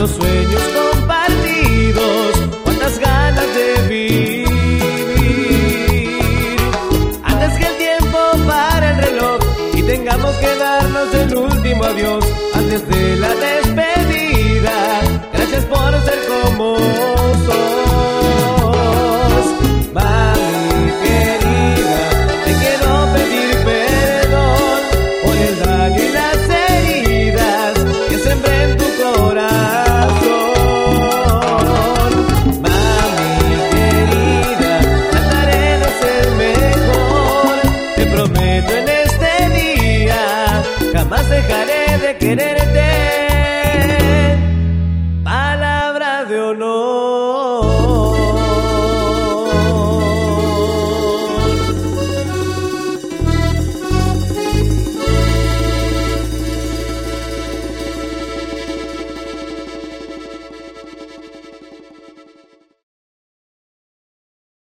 cuántos sueños compartidos, cuántas ganas de vivir. Antes que el tiempo pare el reloj y tengamos que darnos el último adiós, antes de la despedida, gracias por ser como sos. Mami querida, te quiero pedir perdón por el daño y las heridas que sembré en tu corazón. Mami querida, trataré de ser mejor, te prometo en este día, jamás dejaré de querer.